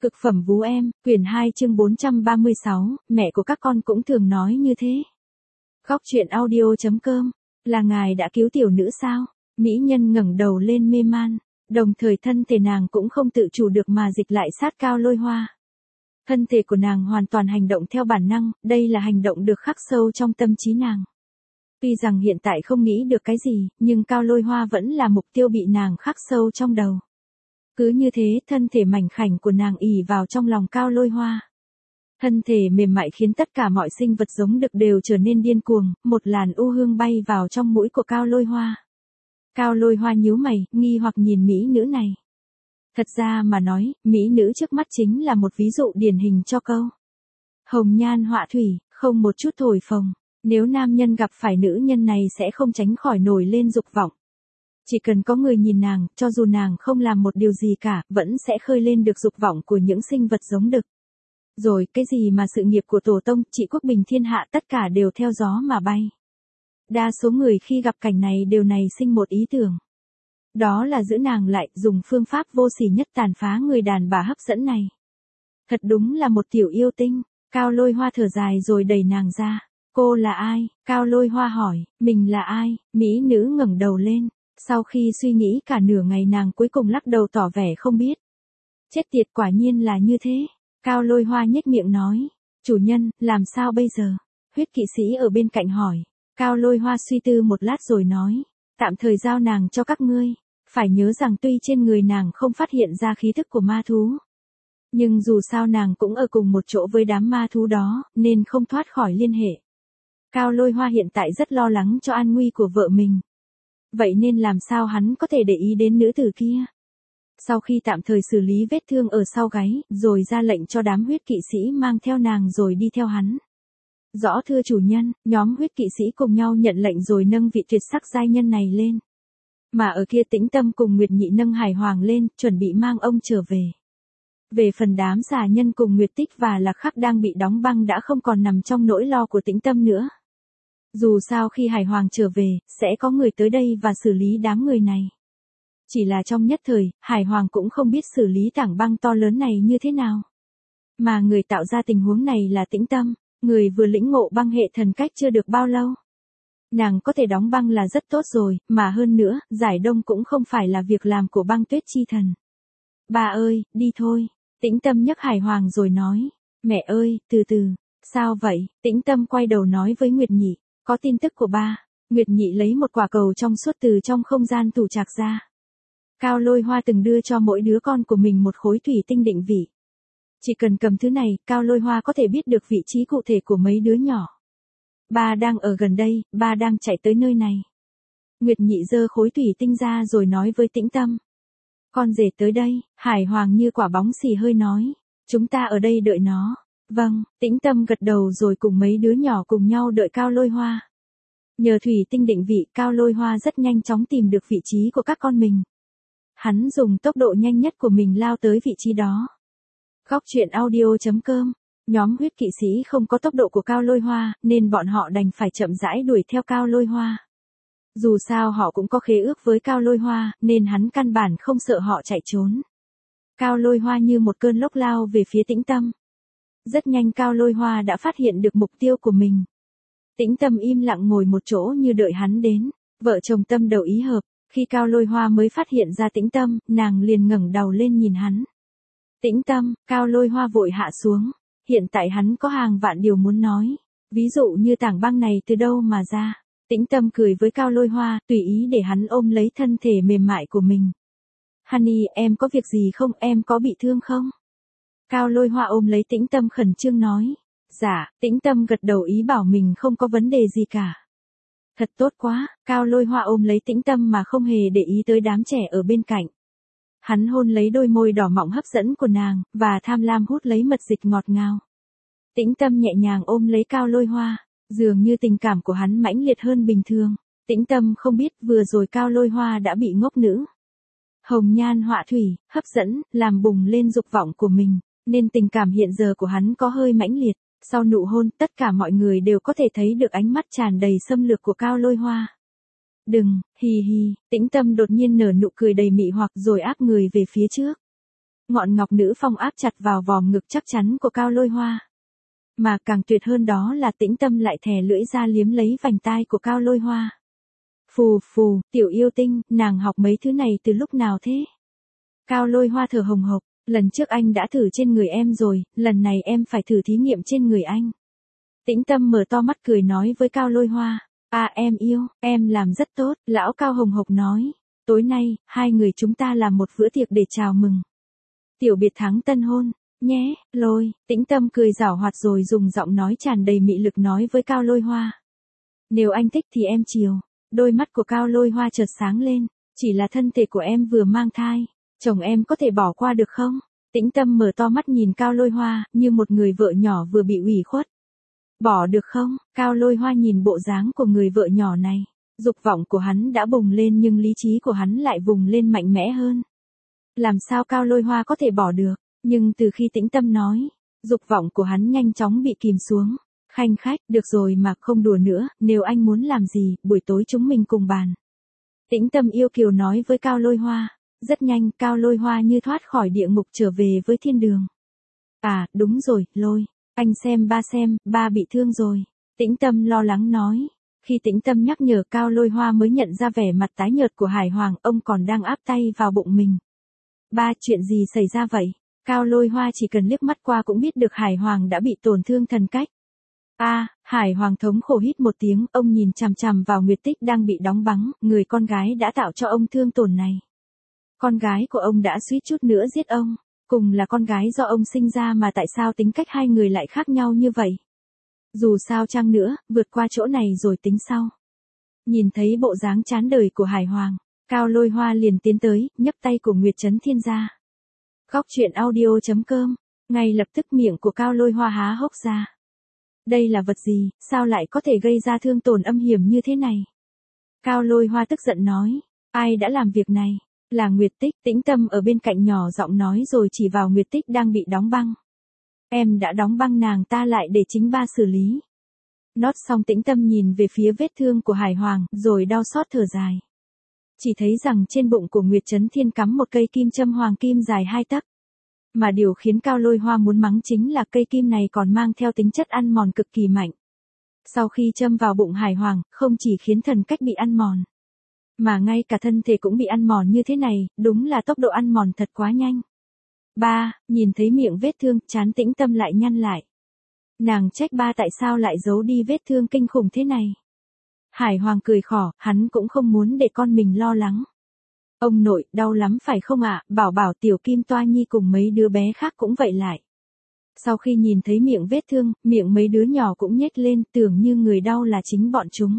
Cực phẩm vú em, quyển 2 chương 436, mẹ của các con cũng thường nói như thế. Góc truyện audio.com, là ngài đã cứu tiểu nữ sao? Mỹ nhân ngẩng đầu lên mê man, đồng thời thân thể nàng cũng không tự chủ được mà dịch lại sát Cao Lôi Hoa. Thân thể của nàng hoàn toàn hành động theo bản năng, đây là hành động được khắc sâu trong tâm trí nàng. Tuy rằng hiện tại không nghĩ được cái gì, nhưng Cao Lôi Hoa vẫn là mục tiêu bị nàng khắc sâu trong đầu. Cứ như thế, thân thể mảnh khảnh của nàng ỉ vào trong lòng Cao Lôi Hoa. Thân thể mềm mại khiến tất cả mọi sinh vật giống đực đều trở nên điên cuồng, một làn u hương bay vào trong mũi của Cao Lôi Hoa. Cao Lôi Hoa nhíu mày, nghi hoặc nhìn mỹ nữ này. Thật ra mà nói, mỹ nữ trước mắt chính là một ví dụ điển hình cho câu hồng nhan họa thủy, không một chút thổi phồng. Nếu nam nhân gặp phải nữ nhân này sẽ không tránh khỏi nổi lên dục vọng. Chỉ cần có người nhìn nàng, cho dù nàng không làm một điều gì cả, vẫn sẽ khơi lên được dục vọng của những sinh vật giống đực. Rồi, cái gì mà sự nghiệp của tổ tông, trị quốc bình thiên hạ tất cả đều theo gió mà bay. Đa số người khi gặp cảnh này đều nảy sinh một ý tưởng. Đó là giữ nàng lại, dùng phương pháp vô sỉ nhất tàn phá người đàn bà hấp dẫn này. Thật đúng là một tiểu yêu tinh. Cao Lôi Hoa thở dài rồi đẩy nàng ra. Cô là ai? Cao Lôi Hoa hỏi, mình là ai? Mỹ nữ ngẩng đầu lên. Sau khi suy nghĩ cả nửa ngày nàng cuối cùng lắc đầu tỏ vẻ không biết. Chết tiệt, quả nhiên là như thế. Cao Lôi Hoa nhếch miệng nói. Chủ nhân, làm sao bây giờ? Huyết kỵ sĩ ở bên cạnh hỏi. Cao Lôi Hoa suy tư một lát rồi nói. Tạm thời giao nàng cho các ngươi. Phải nhớ rằng tuy trên người nàng không phát hiện ra khí thức của ma thú. Nhưng dù sao nàng cũng ở cùng một chỗ với đám ma thú đó, nên không thoát khỏi liên hệ. Cao Lôi Hoa hiện tại rất lo lắng cho an nguy của vợ mình. Vậy nên làm sao hắn có thể để ý đến nữ tử kia? Sau khi tạm thời xử lý vết thương ở sau gáy, rồi ra lệnh cho đám huyết kỵ sĩ mang theo nàng rồi đi theo hắn. Rõ thưa chủ nhân, nhóm huyết kỵ sĩ cùng nhau nhận lệnh rồi nâng vị tuyệt sắc giai nhân này lên. Mà ở kia Tĩnh Tâm cùng Nguyệt Nhị nâng Hải Hoàng lên, chuẩn bị mang ông trở về. Về phần đám xà nhân cùng Nguyệt Tích và Lạc Khắc đang bị đóng băng đã không còn nằm trong nỗi lo của Tĩnh Tâm nữa. Dù sao khi Hải Hoàng trở về, sẽ có người tới đây và xử lý đám người này. Chỉ là trong nhất thời, Hải Hoàng cũng không biết xử lý tảng băng to lớn này như thế nào. Mà người tạo ra tình huống này là Tĩnh Tâm, người vừa lĩnh ngộ băng hệ thần cách chưa được bao lâu. Nàng có thể đóng băng là rất tốt rồi, mà hơn nữa, giải đông cũng không phải là việc làm của băng tuyết chi thần. Bà ơi, đi thôi. Tĩnh Tâm nhấc Hải Hoàng rồi nói. Mẹ ơi, từ từ. Sao vậy? Tĩnh Tâm quay đầu nói với Nguyệt Nhị. Có tin tức của ba. Nguyệt Nhị lấy một quả cầu trong suốt từ trong không gian tủ trạc ra. Cao Lôi Hoa từng đưa cho mỗi đứa con của mình một khối thủy tinh định vị. Chỉ cần cầm thứ này, Cao Lôi Hoa có thể biết được vị trí cụ thể của mấy đứa nhỏ. Ba đang ở gần đây, ba đang chạy tới nơi này. Nguyệt Nhị giơ khối thủy tinh ra rồi nói với Tĩnh Tâm. Con rể tới đây, Hải Hoàng như quả bóng xì hơi nói. Chúng ta ở đây đợi nó. Vâng, Tĩnh Tâm gật đầu rồi cùng mấy đứa nhỏ cùng nhau đợi Cao Lôi Hoa. Nhờ thủy tinh định vị, Cao Lôi Hoa rất nhanh chóng tìm được vị trí của các con mình. Hắn dùng tốc độ nhanh nhất của mình lao tới vị trí đó. Góc truyện audio.com. Nhóm huyết kỵ sĩ không có tốc độ của Cao Lôi Hoa, nên bọn họ đành phải chậm rãi đuổi theo Cao Lôi Hoa. Dù sao họ cũng có khế ước với Cao Lôi Hoa, nên hắn căn bản không sợ họ chạy trốn. Cao Lôi Hoa như một cơn lốc lao về phía Tĩnh Tâm. Rất nhanh Cao Lôi Hoa đã phát hiện được mục tiêu của mình. Tĩnh Tâm im lặng ngồi một chỗ như đợi hắn đến. Vợ chồng tâm đầu ý hợp. Khi Cao Lôi Hoa mới phát hiện ra Tĩnh Tâm, nàng liền ngẩng đầu lên nhìn hắn. Tĩnh Tâm, Cao Lôi Hoa vội hạ xuống. Hiện tại hắn có hàng vạn điều muốn nói. Ví dụ như tảng băng này từ đâu mà ra. Tĩnh Tâm cười với Cao Lôi Hoa, tùy ý để hắn ôm lấy thân thể mềm mại của mình. Honey, em có việc gì không, em có bị thương không? Cao Lôi Hoa ôm lấy Tĩnh Tâm khẩn trương nói. Dạ, Tĩnh Tâm gật đầu ý bảo mình không có vấn đề gì cả. Thật tốt quá, Cao Lôi Hoa ôm lấy Tĩnh Tâm mà không hề để ý tới đám trẻ ở bên cạnh. Hắn hôn lấy đôi môi đỏ mọng hấp dẫn của nàng, và tham lam hút lấy mật dịch ngọt ngào. Tĩnh Tâm nhẹ nhàng ôm lấy Cao Lôi Hoa, dường như tình cảm của hắn mãnh liệt hơn bình thường. Tĩnh Tâm không biết vừa rồi Cao Lôi Hoa đã bị ngốc nữ hồng nhan họa thủy, hấp dẫn, làm bùng lên dục vọng của mình, nên tình cảm hiện giờ của hắn có hơi mãnh liệt. Sau nụ hôn, tất cả mọi người đều có thể thấy được ánh mắt tràn đầy xâm lược của Cao Lôi Hoa. Đừng, hì hì, Tĩnh Tâm đột nhiên nở nụ cười đầy mị hoặc rồi áp người về phía trước. ngọn ngọc nữ phong áp chặt vào vòm ngực chắc chắn của Cao Lôi Hoa. Mà càng tuyệt hơn đó là Tĩnh Tâm lại thè lưỡi ra liếm lấy vành tai của Cao Lôi Hoa. Phù phù, tiểu yêu tinh, nàng học mấy thứ này từ lúc nào thế? Cao Lôi Hoa thở hồng hộc, lần trước anh đã thử trên người em rồi, lần này em phải thử thí nghiệm trên người anh. Tĩnh Tâm mở to mắt cười nói với Cao Lôi Hoa, em yêu, em làm rất tốt, lão Cao hồng hộc nói, tối nay, hai người chúng ta làm một bữa tiệc để chào mừng tiểu biệt thắng tân hôn, nhé, Lôi. Tĩnh Tâm cười giảo hoạt rồi dùng giọng nói tràn đầy mị lực nói với Cao Lôi Hoa. Nếu anh thích thì em chiều. Đôi mắt của Cao Lôi Hoa chợt sáng lên, chỉ là thân thể của em vừa mang thai, chồng em có thể bỏ qua được không? Tĩnh Tâm mở to mắt nhìn Cao Lôi Hoa, như một người vợ nhỏ vừa bị ủy khuất. Bỏ được không? Cao Lôi Hoa nhìn bộ dáng của người vợ nhỏ này, dục vọng của hắn đã bùng lên nhưng lý trí của hắn lại vùng lên mạnh mẽ hơn. Làm sao Cao Lôi Hoa có thể bỏ được? Nhưng từ khi Tĩnh Tâm nói, dục vọng của hắn nhanh chóng bị kìm xuống. Khanh khách, được rồi mà không đùa nữa, nếu anh muốn làm gì, buổi tối chúng mình cùng bàn. Tĩnh Tâm yêu kiều nói với Cao Lôi Hoa. Rất nhanh, Cao Lôi Hoa như thoát khỏi địa ngục trở về với thiên đường. Đúng rồi, Lôi. Anh xem, ba bị thương rồi. Tĩnh Tâm lo lắng nói. Khi Tĩnh Tâm nhắc nhở Cao Lôi Hoa mới nhận ra vẻ mặt tái nhợt của Hải Hoàng, ông còn đang áp tay vào bụng mình. Ba, chuyện gì xảy ra vậy? Cao Lôi Hoa chỉ cần liếc mắt qua cũng biết được Hải Hoàng đã bị tổn thương thần cách. Hải Hoàng thống khổ hít một tiếng, ông nhìn chằm chằm vào Nguyệt Tích đang bị đóng băng, người con gái đã tạo cho ông thương tổn này. Con gái của ông đã suýt chút nữa giết ông, cùng là con gái do ông sinh ra mà tại sao tính cách hai người lại khác nhau như vậy? Dù sao chăng nữa, vượt qua chỗ này rồi tính sau. Nhìn thấy bộ dáng chán đời của Hải Hoàng, Cao Lôi Hoa liền tiến tới, nhấc tay của Nguyệt Chấn Thiên ra. Góc truyện audio.com, ngay lập tức miệng của Cao Lôi Hoa há hốc ra. Đây là vật gì, sao lại có thể gây ra thương tổn âm hiểm như thế này? Cao Lôi Hoa tức giận nói, ai đã làm việc này? Là Nguyệt Tích. Tĩnh Tâm ở bên cạnh nhỏ giọng nói rồi chỉ vào Nguyệt Tích đang bị đóng băng. Em đã đóng băng nàng ta lại để chính ba xử lý. Nót xong Tĩnh Tâm nhìn về phía vết thương của Hải Hoàng, rồi đau xót thở dài. Chỉ thấy rằng trên bụng của Nguyệt Chấn Thiên cắm một cây kim châm hoàng kim dài 2 tấc. Mà điều khiến Cao Lôi Hoa muốn mắng chính là cây kim này còn mang theo tính chất ăn mòn cực kỳ mạnh. Sau khi châm vào bụng Hải Hoàng, không chỉ khiến thần cách bị ăn mòn, mà ngay cả thân thể cũng bị ăn mòn như thế này, đúng là tốc độ ăn mòn thật quá nhanh. Nhìn thấy miệng vết thương, trán Tĩnh Tâm lại nhăn lại. Nàng trách ba tại sao lại giấu đi vết thương kinh khủng thế này. Hải Hoàng cười khỏ, hắn cũng không muốn để con mình lo lắng. Ông nội, đau lắm phải không ạ? Bảo Tiểu Kim Toa Nhi cùng mấy đứa bé khác cũng vậy lại. Sau khi nhìn thấy miệng vết thương, miệng mấy đứa nhỏ cũng nhếch lên, tưởng như người đau là chính bọn chúng.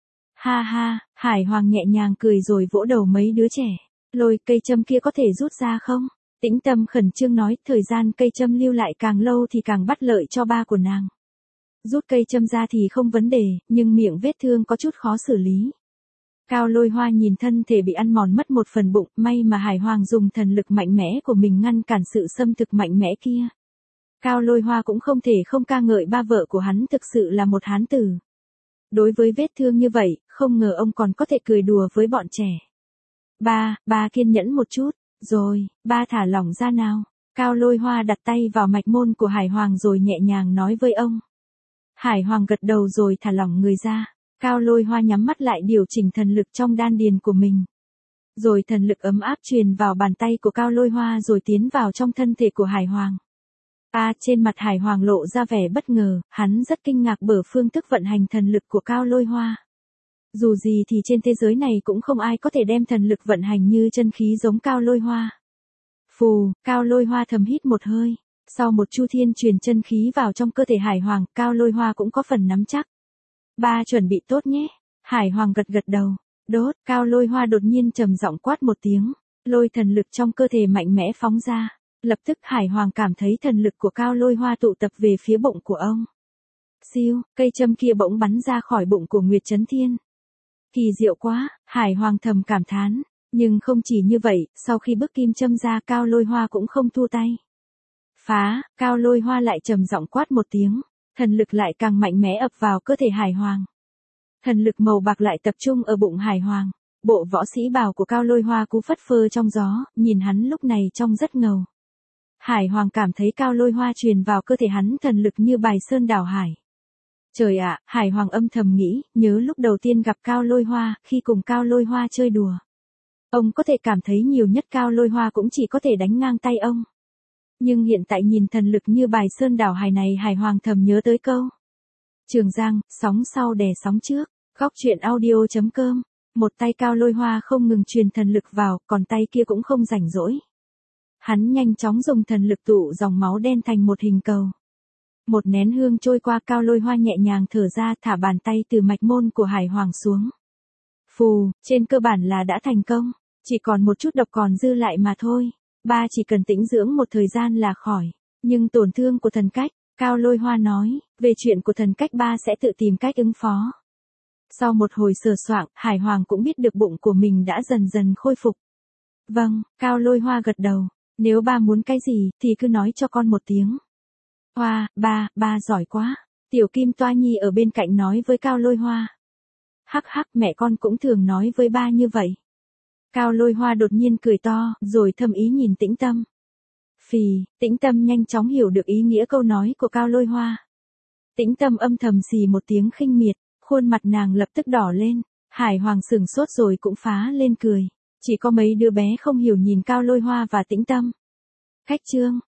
Ha, Hải Hoàng nhẹ nhàng cười rồi vỗ đầu mấy đứa trẻ. Lôi, cây châm kia có thể rút ra không? Tĩnh Tâm khẩn trương nói, thời gian cây châm lưu lại càng lâu thì càng bất lợi cho ba của nàng. Rút cây châm ra thì không vấn đề, nhưng miệng vết thương có chút khó xử lý. Cao Lôi Hoa nhìn thân thể bị ăn mòn mất một phần bụng, may mà Hải Hoàng dùng thần lực mạnh mẽ của mình ngăn cản sự xâm thực mạnh mẽ kia. Cao Lôi Hoa cũng không thể không ca ngợi ba vợ của hắn thực sự là một hán tử. Đối với vết thương như vậy, không ngờ ông còn có thể cười đùa với bọn trẻ. Ba kiên nhẫn một chút, rồi, ba thả lỏng ra nào. Cao Lôi Hoa đặt tay vào mạch môn của Hải Hoàng rồi nhẹ nhàng nói với ông. Hải Hoàng gật đầu rồi thả lỏng người ra. Cao Lôi Hoa nhắm mắt lại điều chỉnh thần lực trong đan điền của mình. Rồi thần lực ấm áp truyền vào bàn tay của Cao Lôi Hoa rồi tiến vào trong thân thể của Hải Hoàng. Trên mặt Hải Hoàng lộ ra vẻ bất ngờ, hắn rất kinh ngạc bởi phương thức vận hành thần lực của Cao Lôi Hoa. Dù gì thì trên thế giới này cũng không ai có thể đem thần lực vận hành như chân khí giống Cao Lôi Hoa. Phù, Cao Lôi Hoa thầm hít một hơi. Sau một chu thiên truyền chân khí vào trong cơ thể Hải Hoàng, Cao Lôi Hoa cũng có phần nắm chắc. Ba chuẩn bị tốt nhé. Hải Hoàng gật đầu. Đốt, Cao Lôi Hoa đột nhiên trầm giọng quát một tiếng. Lôi thần lực trong cơ thể mạnh mẽ phóng ra. Lập tức Hải Hoàng cảm thấy thần lực của Cao Lôi Hoa tụ tập về phía bụng của ông. Siêu, cây châm kia bỗng bắn ra khỏi bụng của Nguyệt Chấn Thiên. Kỳ diệu quá, Hải Hoàng thầm cảm thán. Nhưng không chỉ như vậy, sau khi bức kim châm ra Cao Lôi Hoa cũng không thua tay. Phá, Cao Lôi Hoa lại trầm giọng quát một tiếng. Thần lực lại càng mạnh mẽ ập vào cơ thể Hải Hoàng. Thần lực màu bạc lại tập trung ở bụng Hải Hoàng. Bộ võ sĩ bào của Cao Lôi Hoa cú phất phơ trong gió, nhìn hắn lúc này trông rất ngầu. Hải Hoàng cảm thấy Cao Lôi Hoa truyền vào cơ thể hắn thần lực như bài sơn đảo hải. Trời ạ, Hải Hoàng âm thầm nghĩ, nhớ lúc đầu tiên gặp Cao Lôi Hoa, khi cùng Cao Lôi Hoa chơi đùa. Ông có thể cảm thấy nhiều nhất Cao Lôi Hoa cũng chỉ có thể đánh ngang tay ông. Nhưng hiện tại nhìn thần lực như bài sơn đảo hải này, Hải Hoàng thầm nhớ tới câu. Trường Giang, sóng sau đè sóng trước. Góc truyện audio.com. Một tay Cao Lôi Hoa không ngừng truyền thần lực vào, còn tay kia cũng không rảnh rỗi. Hắn nhanh chóng dùng thần lực tụ dòng máu đen thành một hình cầu. Một nén hương trôi qua, Cao Lôi Hoa nhẹ nhàng thở ra, thả bàn tay từ mạch môn của Hải Hoàng xuống. Phù, trên cơ bản là đã thành công, chỉ còn một chút độc còn dư lại mà thôi. Ba chỉ cần tĩnh dưỡng một thời gian là khỏi, nhưng tổn thương của thần cách, Cao Lôi Hoa nói, về chuyện của thần cách ba sẽ tự tìm cách ứng phó. Sau một hồi sờ soạng, Hải Hoàng cũng biết được bụng của mình đã dần dần khôi phục. Vâng, Cao Lôi Hoa gật đầu, nếu ba muốn cái gì thì cứ nói cho con một tiếng. Hoa, ba giỏi quá. Tiểu Kim Toa Nhi ở bên cạnh nói với Cao Lôi Hoa. Hắc hắc, mẹ con cũng thường nói với ba như vậy. Cao Lôi Hoa đột nhiên cười to, rồi thầm ý nhìn Tĩnh Tâm. Phì, Tĩnh Tâm nhanh chóng hiểu được ý nghĩa câu nói của Cao Lôi Hoa. Tĩnh Tâm âm thầm xì một tiếng khinh miệt, khuôn mặt nàng lập tức đỏ lên. Hải Hoàng sửng sốt rồi cũng phá lên cười. Chỉ có mấy đứa bé không hiểu nhìn Cao Lôi Hoa và Tĩnh Tâm. Khách chương.